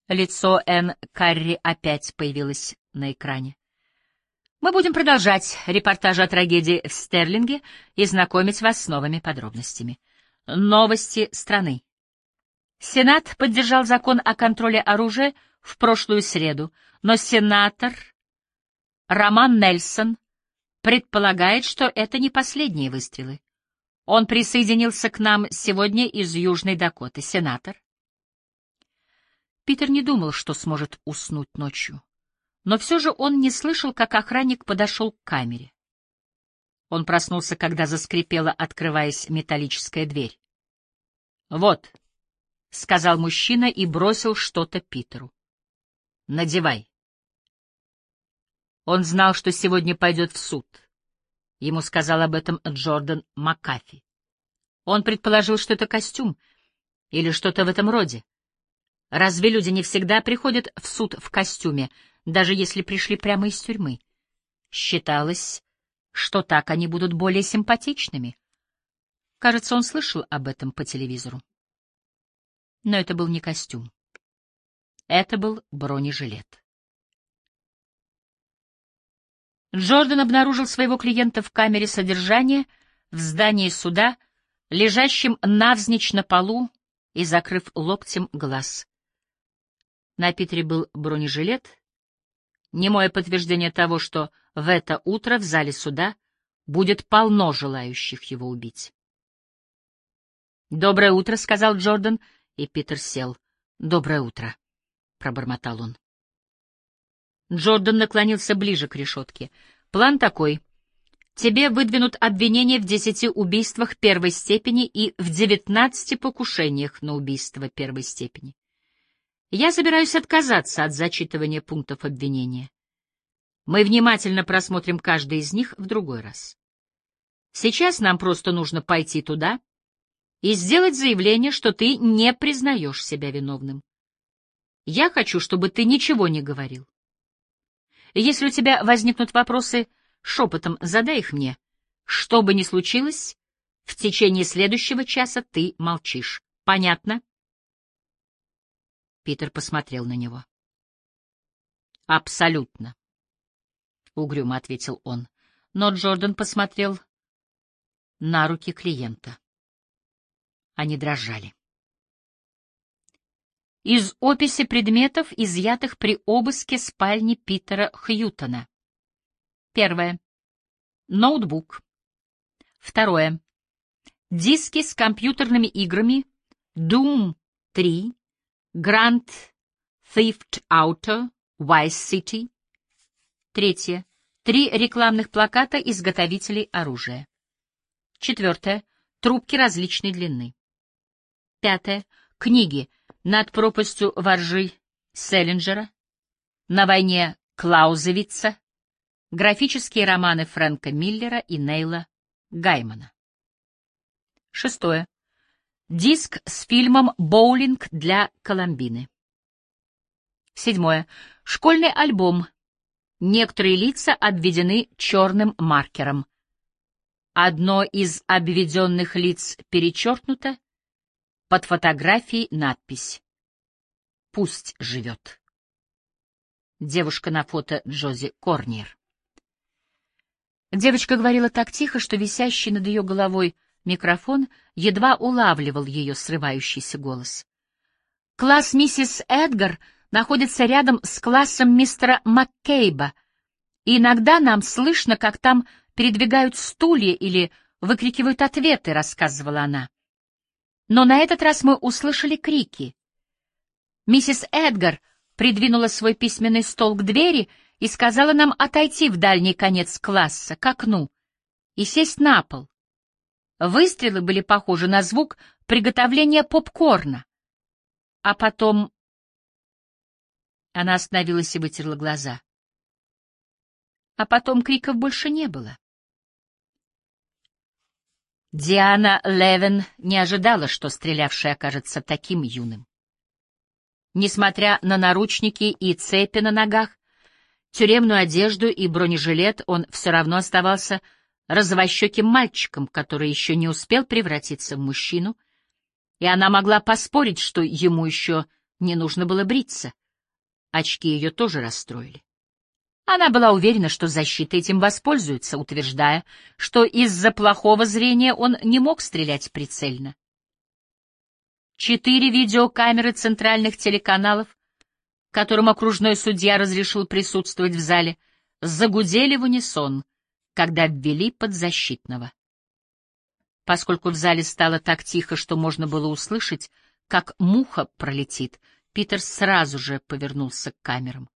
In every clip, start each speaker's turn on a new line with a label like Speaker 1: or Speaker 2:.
Speaker 1: Лицо Энн Карри опять появилось на экране. Мы будем продолжать репортаж о трагедии в Стерлинге и знакомить вас с новыми подробностями. Новости страны. Сенат поддержал закон о контроле оружия в прошлую среду, но сенатор Роман Нельсон предполагает, что это не последние выстрелы. Он присоединился к нам сегодня из Южной Дакоты. Сенатор. Питер не думал, что сможет уснуть ночью, но все же он не слышал, как охранник подошел к камере. Он проснулся, когда заскрипела, открываясь, металлическая дверь. «Вот», — сказал мужчина и бросил что-то Питеру. «Надевай». Он знал, что сегодня пойдет в суд. Ему сказал об этом Джордан Макафи. Он предположил, что это костюм или что-то в этом роде. Разве люди не всегда приходят в суд в костюме, даже если пришли прямо из тюрьмы? Считалось, что так они будут более симпатичными. Кажется, он слышал об этом по телевизору. Но это был не костюм. Это был бронежилет. Джордан обнаружил своего клиента в камере содержания в здании суда, лежащим навзничь на полу и закрыв локтем глаз. На Питере был бронежилет, немое подтверждение того, что в это утро в зале суда будет полно желающих его убить. «Доброе утро», — сказал Джордан, и Питер сел. «Доброе утро», — пробормотал он. Джордан наклонился ближе к решетке. «План такой. Тебе выдвинут обвинение в 10 убийствах первой степени и в 19 покушениях на убийство первой степени. Я собираюсь отказаться от зачитывания пунктов обвинения. Мы внимательно просмотрим каждый из них в другой раз. Сейчас нам просто нужно пойти туда и сделать заявление, что ты не признаешь себя виновным. Я хочу, чтобы ты ничего не говорил. Если у тебя возникнут вопросы, шепотом задай их мне. Что бы ни случилось, в течение следующего часа ты молчишь. Понятно?» Питер посмотрел на него. «Абсолютно», — угрюмо ответил он. Но Джордан посмотрел на руки клиента. Они дрожали. Из описи предметов, изъятых при обыске спальни Питера Хьютона. Первое. Ноутбук. Второе. Диски с компьютерными играми Doom 3, Grand Theft Auto, Vice City. Третье. 3 рекламных плаката изготовителей оружия. Четвертое. Трубки различной длины. Пятое. Книги «Над пропастью воржи» Селлинджера, «На войне» Клаузевица, графические романы Фрэнка Миллера и Нейла Гаймана. Шестое. Диск с фильмом «Боулинг для Коломбины». Седьмое. Школьный альбом. Некоторые лица обведены черным маркером. Одно из обведенных лиц перечеркнуто. Под фотографией надпись «Пусть живет». Девушка на фото Джози Корнер. Девочка говорила так тихо, что висящий над ее головой микрофон едва улавливал ее срывающийся голос. «Класс миссис Эдгар находится рядом с классом мистера Маккейба, и иногда нам слышно, как там передвигают стулья или выкрикивают ответы», — рассказывала она. Но на этот раз мы услышали крики. Миссис Эдгар придвинула свой письменный стол к двери и сказала нам отойти в дальний конец класса, к окну, и сесть на пол. Выстрелы были похожи на звук приготовления попкорна. А потом... Она остановилась и вытерла глаза. А потом криков больше не было. Диана Левен не ожидала, что стрелявший окажется таким юным. Несмотря на наручники и цепи на ногах, тюремную одежду и бронежилет, он все равно оставался розовощеким мальчиком, который еще не успел превратиться в мужчину, и она могла поспорить, что ему еще Не нужно было бриться. Очки ее тоже расстроили. Она была уверена, что защита этим воспользуется, утверждая, что из-за плохого зрения он не мог стрелять прицельно. 4 видеокамеры центральных телеканалов, которым окружной судья разрешил присутствовать в зале, загудели в унисон, когда ввели подзащитного. Поскольку в зале стало так тихо, что можно было услышать, как муха пролетит, Питер сразу же повернулся к камерам.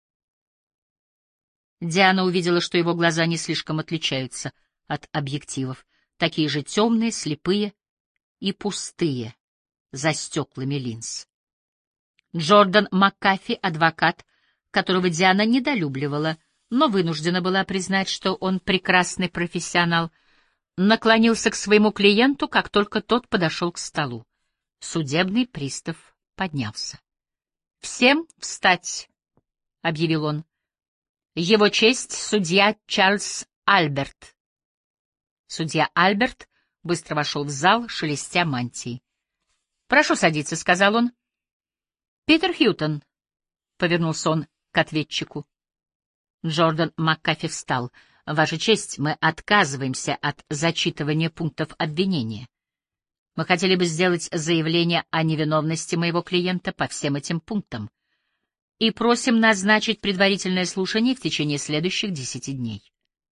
Speaker 1: Диана увидела, что его глаза не слишком отличаются от объективов, такие же темные, слепые и пустые, за стеклами линз. Джордан Маккафи, адвокат, которого Диана недолюбливала, но вынуждена была признать, что он прекрасный профессионал, наклонился к своему клиенту, как только тот подошел к столу. Судебный пристав поднялся. «Всем встать!» — объявил он. «Его честь — судья Чарльз Альберт». Судья Альберт быстро вошел в зал, шелестя мантией. «Прошу садиться», — сказал он. «Питер Хьютон», — повернулся он к ответчику. Джордан Маккафи встал. «Ваша честь, мы отказываемся от зачитывания пунктов обвинения. Мы хотели бы сделать заявление о невиновности моего клиента по всем этим пунктам и просим назначить предварительное слушание в течение следующих 10 дней».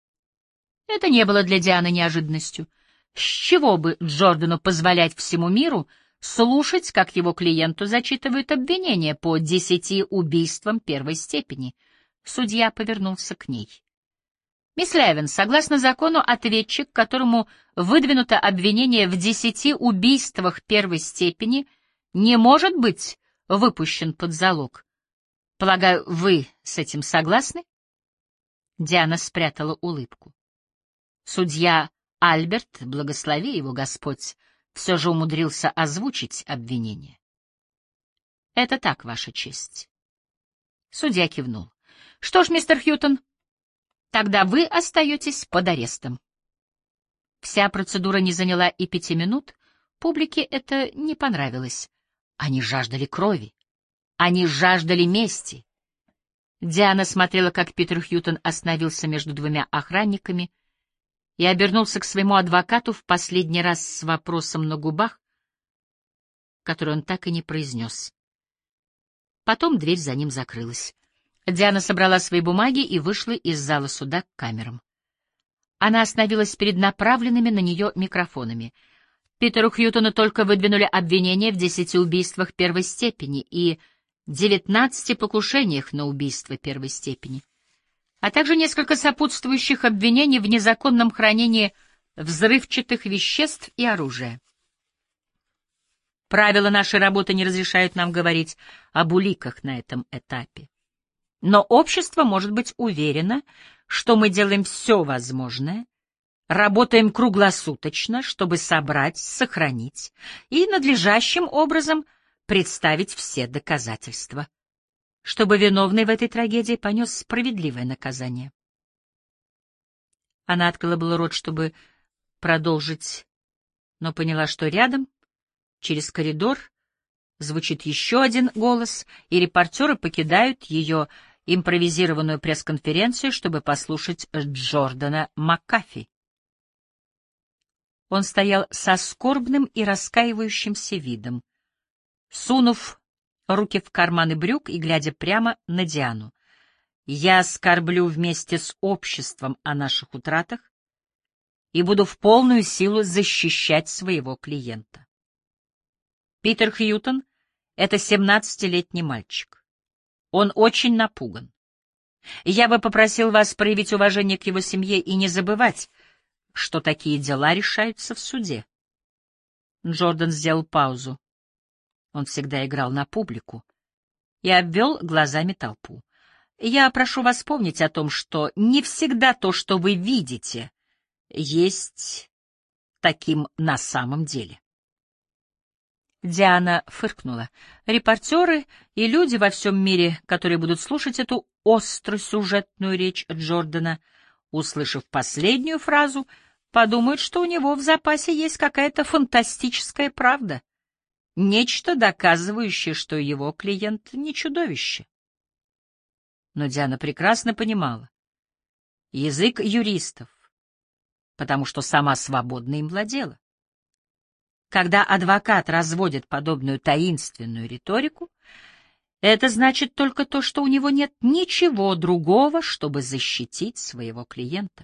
Speaker 1: Это не было для Дианы неожиданностью. С чего бы Джордану позволять всему миру слушать, как его клиенту зачитывают обвинения по 10 убийствам первой степени? Судья повернулся к ней. «Мисс Левин, согласно закону, ответчик, которому выдвинуто обвинение в 10 убийствах первой степени, не может быть выпущен под залог. Полагаю, вы с этим согласны?» Диана спрятала улыбку. Судья Альберт, благослови его Господь, все же умудрился озвучить обвинение. «Это так, Ваша честь». Судья кивнул. «Что ж, мистер Хьютон, тогда вы остаетесь под арестом». Вся процедура не заняла и 5 минут, публике это не понравилось. Они жаждали крови, они жаждали мести. Диана смотрела, как Питер Хьютон остановился между 2 охранниками и обернулся к своему адвокату в последний раз с вопросом на губах, который он так и не произнес. Потом дверь за ним закрылась. Диана собрала свои бумаги и вышла из зала суда к камерам. Она остановилась перед направленными на нее микрофонами. Питеру Хьютону только выдвинули обвинения в 10 убийствах первой степени и 19 покушениях на убийство первой степени, а также несколько сопутствующих обвинений в незаконном хранении взрывчатых веществ и оружия. Правила нашей работы не разрешают нам говорить об уликах на этом этапе. Но общество может быть уверено, что мы делаем все возможное, работаем круглосуточно, чтобы собрать, сохранить и надлежащим образом представить все доказательства, чтобы виновный в этой трагедии понес справедливое наказание. Она открыла было рот, чтобы продолжить, но поняла, что рядом, через коридор, звучит еще один голос, и репортеры покидают ее импровизированную пресс-конференцию, чтобы послушать Джордана Маккафи. Он стоял со скорбным и раскаивающимся видом, сунув руки в карманы брюк и глядя прямо на Диану. «Я скорблю вместе с обществом о наших утратах и буду в полную силу защищать своего клиента». Питер Хьютон — это 17-летний мальчик. Он очень напуган. Я бы попросил вас проявить уважение к его семье и не забывать, что такие дела решаются в суде. Джордан сделал паузу. Он всегда играл на публику и обвел глазами толпу. Я прошу вас помнить о том, что не всегда то, что вы видите, есть таким на самом деле. Диана фыркнула. Репортеры и люди во всем мире, которые будут слушать эту остросюжетную речь Джордана, услышав последнюю фразу, подумают, что у него в запасе есть какая-то фантастическая правда. нечто, доказывающее, что его клиент не чудовище. Но Диана прекрасно понимала язык юристов, потому что сама свободно им владела. Когда адвокат разводит подобную таинственную риторику, это значит только то, что у него нет ничего другого, чтобы защитить своего клиента.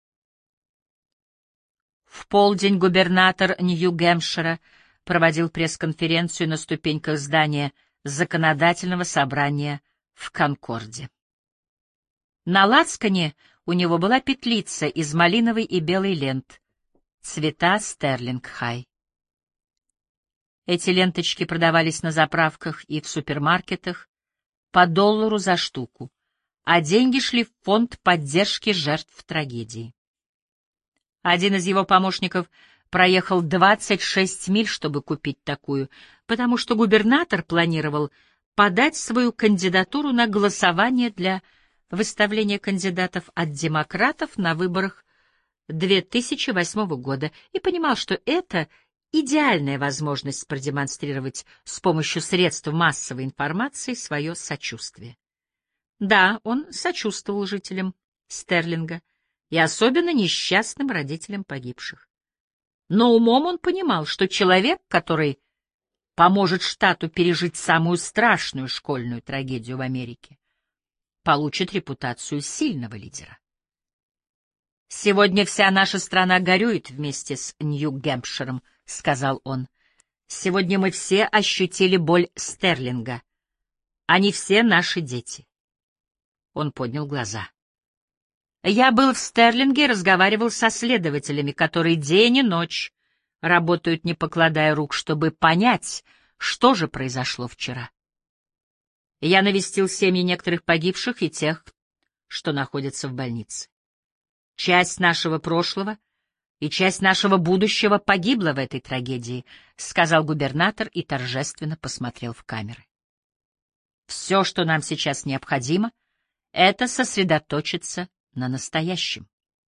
Speaker 1: В полдень губернатор Нью-Гэмпшира проводил пресс-конференцию на ступеньках здания законодательного собрания в Конкорде. На лацкане у него была петлица из малиновой и белой лент, цвета Стерлинг-Хай. Эти ленточки продавались на заправках и в супермаркетах по $1 за штуку, а деньги шли в фонд поддержки жертв трагедии. Один из его помощников проехал 26 миль, чтобы купить такую, потому что губернатор планировал подать свою кандидатуру на голосование для выставления кандидатов от демократов на выборах 2008 года и понимал, что это идеальная возможность продемонстрировать с помощью средств массовой информации свое сочувствие. Да, он сочувствовал жителям Стерлинга и особенно несчастным родителям погибших. Но умом он понимал, что человек, который поможет штату пережить самую страшную школьную трагедию в Америке, получит репутацию сильного лидера. «Сегодня вся наша страна горюет вместе с Нью-Гэмпширом», — сказал он. «Сегодня мы все ощутили боль Стерлинга. Они все наши дети». Он поднял глаза. «Я был в Стерлинге и разговаривал со следователями, которые день и ночь работают, не покладая рук, чтобы понять, что же произошло вчера. Я навестил семьи некоторых погибших и тех, что находятся в больнице. Часть нашего прошлого и часть нашего будущего погибла в этой трагедии», — сказал губернатор и торжественно посмотрел в камеры. «Все, что нам сейчас необходимо, — это сосредоточиться на настоящем».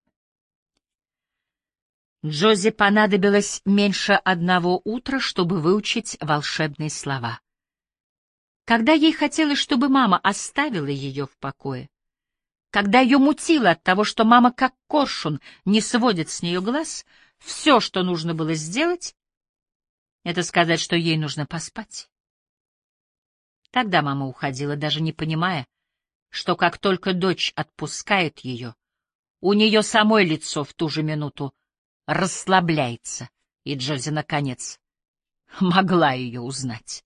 Speaker 1: Джози понадобилось меньше одного утра, чтобы выучить волшебные слова. Когда ей хотелось, чтобы мама оставила ее в покое, когда ее мутило от того, что мама, как коршун, не сводит с нее глаз, все, что нужно было сделать, — это сказать, что ей нужно поспать. Тогда мама уходила, даже не понимая, что как только дочь отпускает ее, у нее самой лицо в ту же минуту расслабляется, и Джози, наконец, могла ее узнать.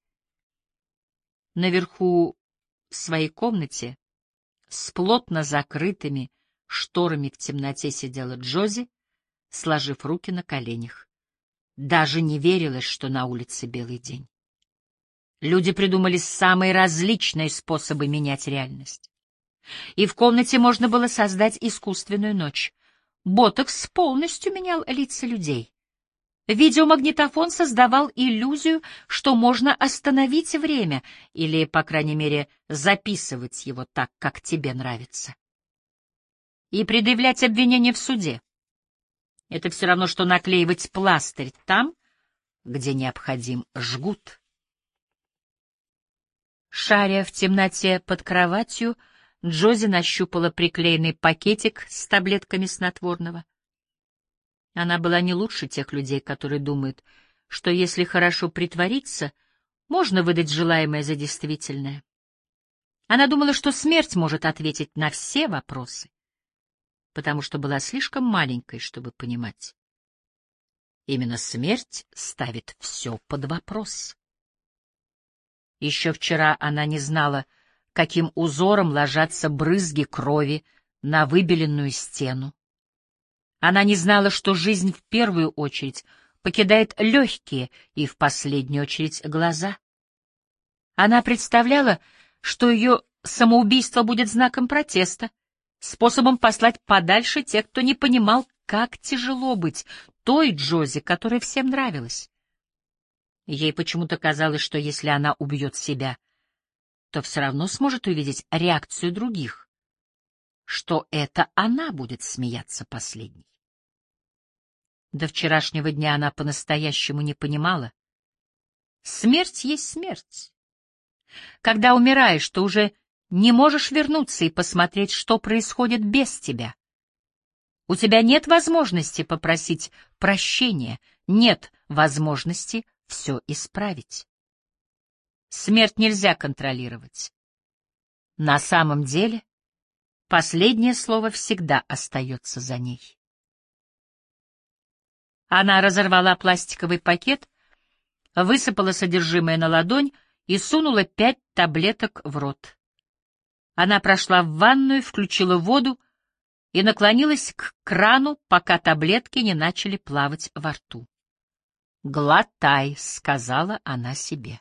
Speaker 1: Наверху в своей комнате с плотно закрытыми шторами в темноте сидела Джози, сложив руки на коленях. Даже не верилось, что на улице белый день. Люди придумали самые различные способы менять реальность. И в комнате можно было создать искусственную ночь. Ботокс полностью менял лица людей. Видеомагнитофон создавал иллюзию, что можно остановить время или, по крайней мере, записывать его так, как тебе нравится. И предъявлять обвинение в суде — это все равно, что наклеивать пластырь там, где необходим жгут. Шаря в темноте под кроватью, Джози нащупала приклеенный пакетик с таблетками снотворного. Она была не лучше тех людей, которые думают, что если хорошо притвориться, можно выдать желаемое за действительное. Она думала, что смерть может ответить на все вопросы, потому что была слишком маленькой, чтобы понимать. Именно смерть ставит все под вопрос. Еще вчера она не знала, каким узором ложатся брызги крови на выбеленную стену. Она не знала, что жизнь в первую очередь покидает легкие и в последнюю очередь глаза. Она представляла, что ее самоубийство будет знаком протеста, способом послать подальше тех, кто не понимал, как тяжело быть той Джози, которая всем нравилась. Ей почему-то казалось, что если она убьет себя, то все равно сможет увидеть реакцию других, что это она будет смеяться последней. До вчерашнего дня она по-настоящему не понимала, Смерть есть смерть. Когда умираешь, то уже не можешь вернуться и посмотреть, что происходит без тебя. У тебя нет возможности попросить прощения, нет возможности все исправить. Смерть нельзя контролировать. На самом деле, последнее слово всегда остается за ней. Она разорвала пластиковый пакет, высыпала содержимое на ладонь и сунула 5 таблеток в рот. Она прошла в ванную, включила воду и наклонилась к крану, пока таблетки не начали плавать во рту. «Глотай», — сказала она себе.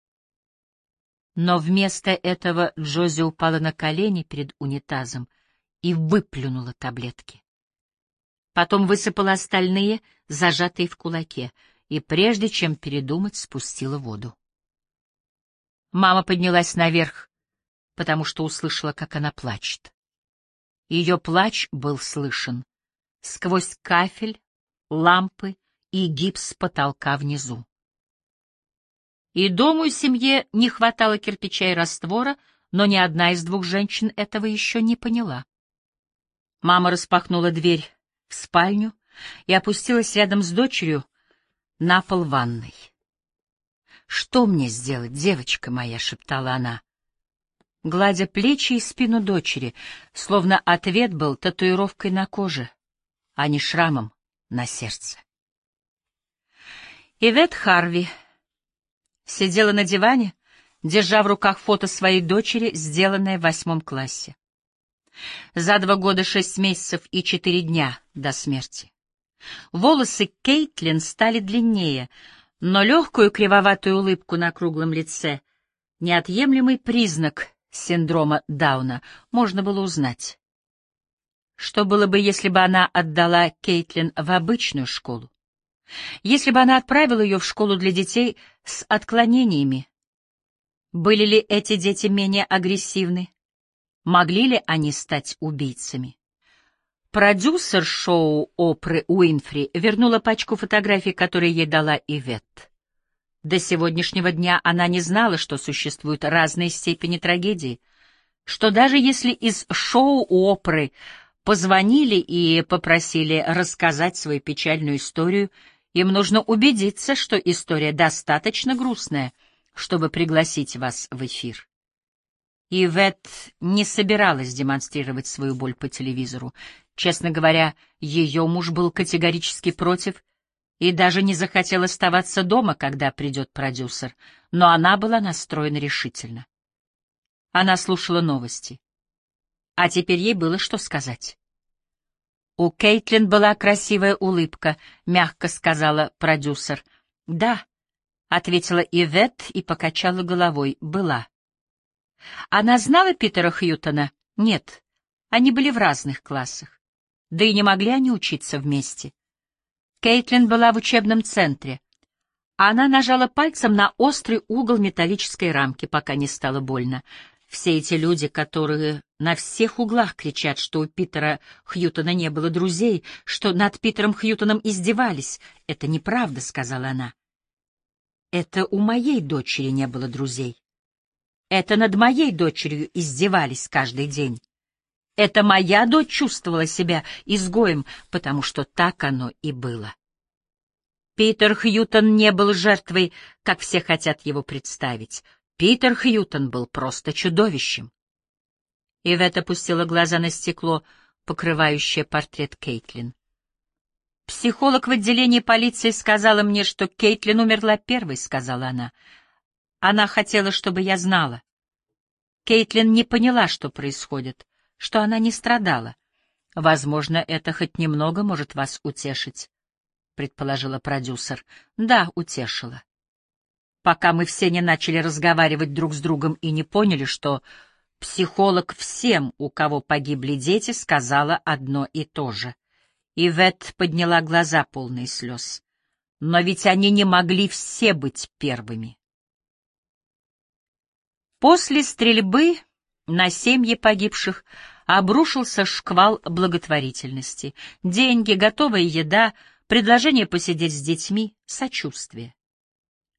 Speaker 1: Но вместо этого Джози упала на колени перед унитазом и выплюнула таблетки. Потом высыпала остальные, зажатые в кулаке, и прежде чем передумать, спустила воду. Мама поднялась наверх, потому что услышала, как она плачет. Ее плач был слышен сквозь кафель, лампы и гипс потолка внизу. И дому, и семье не хватало кирпича и раствора, но ни одна из 2 женщин этого еще не поняла. Мама распахнула дверь в спальню и опустилась рядом с дочерью на пол ванной. «Что мне сделать, девочка моя?» — шептала она, гладя плечи и спину дочери, словно ответ был татуировкой на коже, а не шрамом на сердце. Ивет Харви сидела на диване, держа в руках фото своей дочери, сделанное в 8 классе. За 2 года 6 месяцев и 4 дня до смерти. Волосы Кейтлин стали длиннее, но легкую кривоватую улыбку на круглом лице, неотъемлемый признак синдрома Дауна, можно было узнать. Что было бы, если бы она отдала Кейтлин в обычную школу? Если бы она отправила ее в школу для детей с отклонениями? Были ли эти дети менее агрессивны? Могли ли они стать убийцами? Продюсер шоу Опры Уинфри вернула пачку фотографий, которые ей дала Ивет. До сегодняшнего дня она не знала, что существуют разные степени трагедии, что даже если из шоу Опры позвонили и попросили рассказать свою печальную историю, им нужно убедиться, что история достаточно грустная, чтобы пригласить вас в эфир. Ивет не собиралась демонстрировать свою боль по телевизору. Честно говоря, ее муж был категорически против и даже не захотел оставаться дома, когда придет продюсер, но она была настроена решительно. Она слушала новости. А теперь ей было что сказать. «У Кейтлин была красивая улыбка», — мягко сказала продюсер. «Да», — ответила Ивет и покачала головой, — «была». Она знала Питера Хьютона? Нет, они были в разных классах. Да и не могли они учиться вместе. Кейтлин была в учебном центре. Она нажала пальцем на острый угол металлической рамки, пока не стало больно. Все эти люди, которые на всех углах кричат, что у Питера Хьютона не было друзей, что над Питером Хьютоном издевались. «Это неправда», — сказала она. «Это у моей дочери не было друзей. Это над моей дочерью издевались каждый день. Это моя дочь чувствовала себя изгоем, потому что так оно и было. Питер Хьютон не был жертвой, как все хотят его представить. Питер Хьютон был просто чудовищем». Ивет опустила глаза на стекло, покрывающее портрет Кейтлин. «Психолог в отделении полиции сказала мне, что Кейтлин умерла первой», — сказала она. «Она хотела, чтобы я знала. Кейтлин не поняла, что происходит, что она не страдала. Возможно, это хоть немного может вас утешить», — предположила продюсер. «Да, утешила. Пока мы все не начали разговаривать друг с другом и не поняли, что психолог всем, у кого погибли дети, сказала одно и то же». Ивет подняла глаза, полные слез. «Но ведь они не могли все быть первыми». После стрельбы на семьи погибших обрушился шквал благотворительности. Деньги, готовая еда, предложение посидеть с детьми, сочувствие.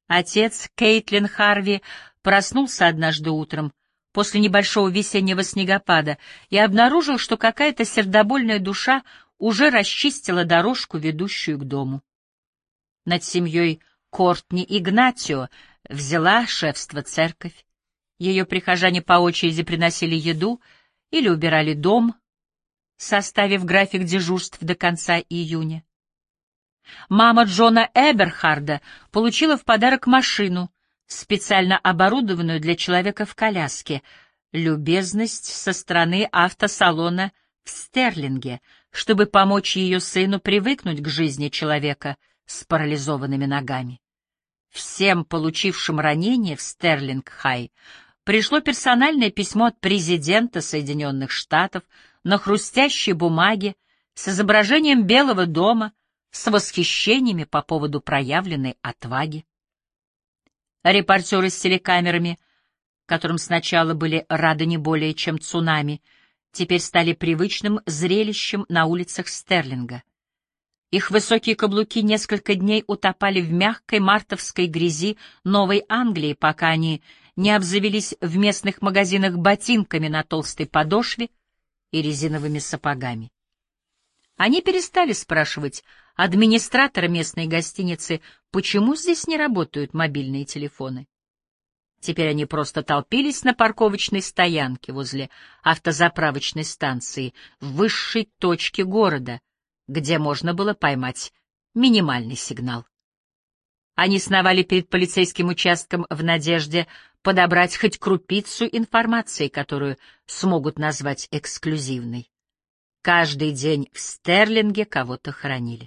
Speaker 1: Отец Кейтлин Харви проснулся однажды утром после небольшого весеннего снегопада и обнаружил, что какая-то сердобольная душа уже расчистила дорожку, ведущую к дому. Над семьей Кортни Игнатио взяла шефство церковь. Ее прихожане по очереди приносили еду или убирали дом, составив график дежурств до конца июня. Мама Джона Эберхарда получила в подарок машину, специально оборудованную для человека в коляске, любезность со стороны автосалона в Стерлинге, чтобы помочь ее сыну привыкнуть к жизни человека с парализованными ногами. Всем, получившим ранение в Стерлинг-Хай, пришло персональное письмо от президента Соединенных Штатов на хрустящей бумаге с изображением Белого дома, с восхищениями по поводу проявленной отваги. Репортеры с телекамерами, которым сначала были рады не более чем цунами, теперь стали привычным зрелищем на улицах Стерлинга. Их высокие каблуки несколько дней утопали в мягкой мартовской грязи Новой Англии, пока они не обзавелись в местных магазинах ботинками на толстой подошве и резиновыми сапогами. Они перестали спрашивать администратора местной гостиницы, почему здесь не работают мобильные телефоны. Теперь они просто толпились на парковочной стоянке возле автозаправочной станции в высшей точке города, где можно было поймать минимальный сигнал. Они сновали перед полицейским участком в надежде подобрать хоть крупицу информации, которую смогут назвать эксклюзивной. Каждый день в Стерлинге кого-то хоронили.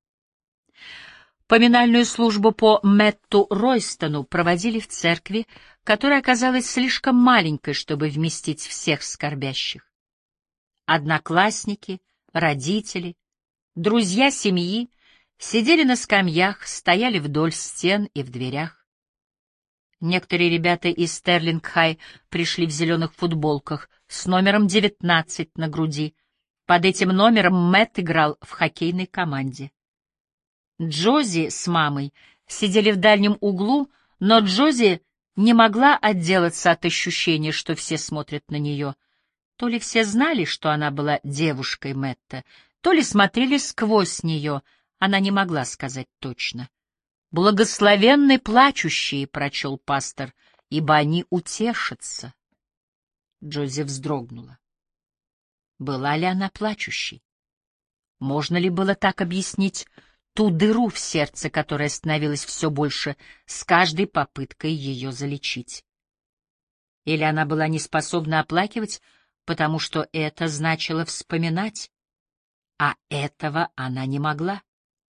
Speaker 1: Поминальную службу по Мэтту Ройстону проводили в церкви, которая оказалась слишком маленькой, чтобы вместить всех скорбящих. Одноклассники, родители, друзья семьи сидели на скамьях, стояли вдоль стен и в дверях. Некоторые ребята из Стерлинг-Хай пришли в зеленых футболках с номером 19 на груди. Под этим номером Мэтт играл в хоккейной команде. Джози с мамой сидели в дальнем углу, но Джози не могла отделаться от ощущения, что все смотрят на нее. То ли все знали, что она была девушкой Мэтта, то ли смотрели сквозь нее, она не могла сказать точно. «Благословенны плачущие», — прочел пастор, — «ибо они утешатся». Джози вздрогнула. Была ли она плачущей? Можно ли было так объяснить ту дыру в сердце, которая становилась все больше с каждой попыткой ее залечить? Или она была не способна оплакивать, потому что это значило вспоминать, а этого она не могла?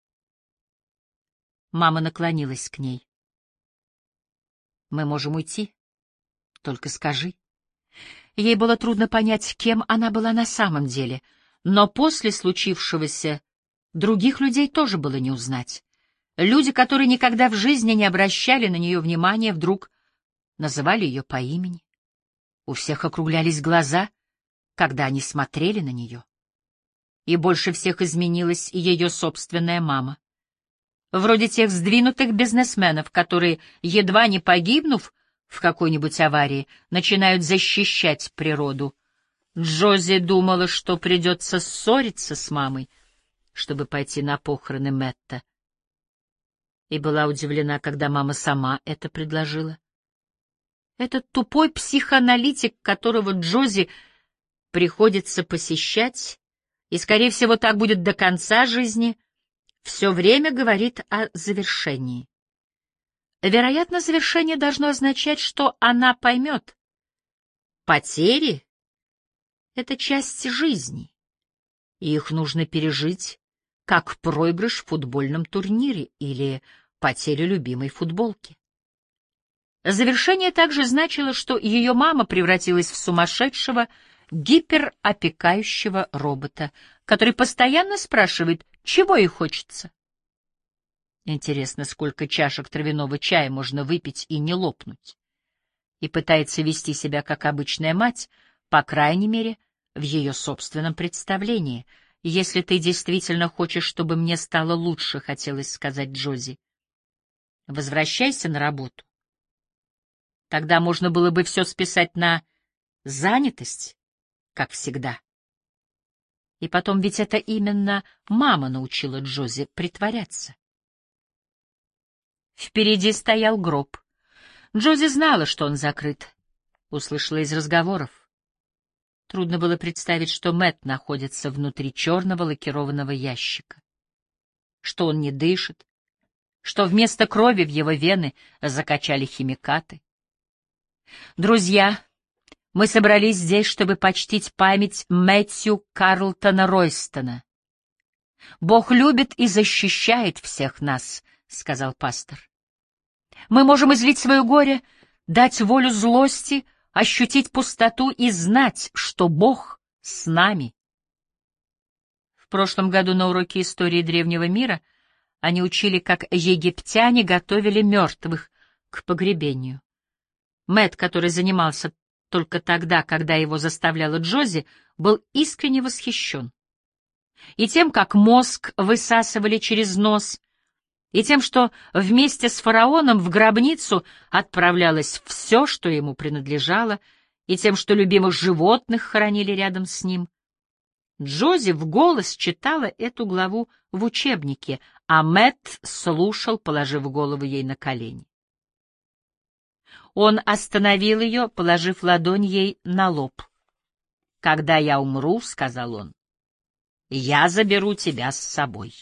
Speaker 1: Мама наклонилась к ней. «Мы можем уйти? Только скажи». Ей было трудно понять, кем она была на самом деле, но после случившегося других людей тоже было не узнать. Люди, которые никогда в жизни не обращали на нее внимания, вдруг называли ее по имени. У всех округлялись глаза, когда они смотрели на нее. И больше всех изменилась ее собственная мама. Вроде тех сдвинутых бизнесменов, которые, едва не погибнув в какой-нибудь аварии, начинают защищать природу. Джози думала, что придется ссориться с мамой, чтобы пойти на похороны Мэтта. И была удивлена, когда мама сама это предложила. Этот тупой психоаналитик, которого Джози приходится посещать, и, скорее всего, так будет до конца жизни, все время говорит о завершении. Вероятно, завершение должно означать, что она поймет. Потери — это часть жизни, и их нужно пережить, как проигрыш в футбольном турнире или потерю любимой футболки. Завершение также значило, что ее мама превратилась в сумасшедшего, гиперопекающего робота, который постоянно спрашивает, чего ей хочется. Интересно, сколько чашек травяного чая можно выпить и не лопнуть. И пытается вести себя как обычная мать, по крайней мере, в ее собственном представлении. «Если ты действительно хочешь, чтобы мне стало лучше», — хотелось сказать Джози. Возвращайся на работу. Тогда можно было бы все списать на занятость, как всегда. И потом, ведь это именно мама научила Джози притворяться. Впереди стоял гроб. Джози знала, что он закрыт. Услышала из разговоров. Трудно было представить, что Мэтт находится внутри черного лакированного ящика, что он не дышит, что вместо крови в его вены закачали химикаты. «Друзья, мы собрались здесь, чтобы почтить память Мэтью Карлтона Ройстона. Бог любит и защищает всех нас», — сказал пастор. «Мы можем излить свое горе, дать волю злости, ощутить пустоту и знать, что Бог с нами». В прошлом году на уроке истории древнего мира они учили, как египтяне готовили мертвых к погребению. Мэтт, который занимался только тогда, когда его заставляла Джози, был искренне восхищен. И тем, как мозг высасывали через нос, и тем, что вместе с фараоном в гробницу отправлялось все, что ему принадлежало, и тем, что любимых животных хоронили рядом с ним. Джози вголос читала эту главу в учебнике, а Мэтт слушал, положив голову ей на колени. Он остановил ее, положив ладонь ей на лоб. «Когда я умру, — сказал он, — я заберу тебя с собой».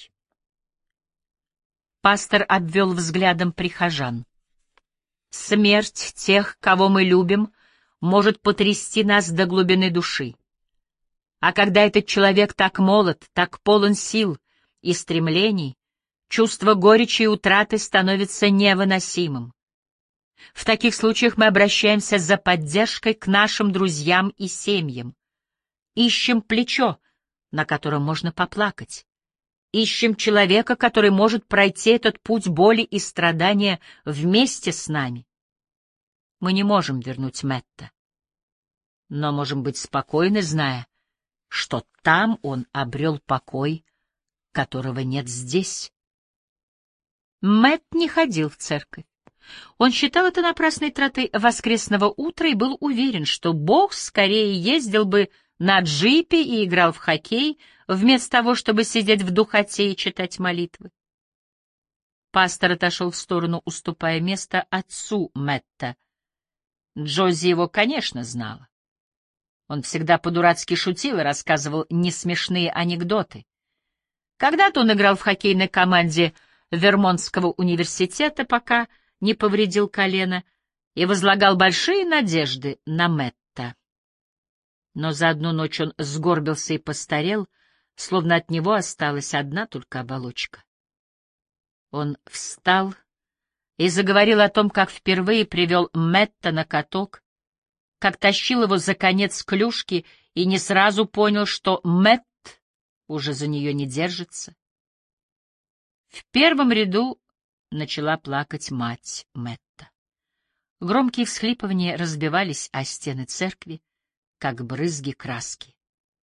Speaker 1: Пастор обвел взглядом прихожан. «Смерть тех, кого мы любим, может потрясти нас до глубины души. А когда этот человек так молод, так полон сил и стремлений, чувство горечи и утраты становится невыносимым. В таких случаях мы обращаемся за поддержкой к нашим друзьям и семьям. Ищем плечо, на котором можно поплакать. Ищем человека, который может пройти этот путь боли и страдания вместе с нами. Мы не можем вернуть Мэтта, но можем быть спокойны, зная, что там он обрел покой, которого нет здесь. Мэтт не ходил в церковь. Он считал это напрасной тратой воскресного утра и был уверен, что Бог скорее ездил бы на джипе и играл в хоккей, вместо того, чтобы сидеть в духоте и читать молитвы. Пастор отошел в сторону, уступая место отцу Мэтта. Джози его, конечно, знала. Он всегда по-дурацки шутил и рассказывал несмешные анекдоты. Когда-то он играл в хоккейной команде Вермонтского университета, пока не повредил колено, и возлагал большие надежды на Мэтта. Но за одну ночь он сгорбился и постарел, словно от него осталась одна только оболочка. Он встал и заговорил о том, как впервые привел Мэтта на каток, как тащил его за конец клюшки и не сразу понял, что Мэтт уже за нее не держится. В первом ряду начала плакать мать Мэтта. Громкие всхлипывания разбивались о стены церкви, как брызги краски.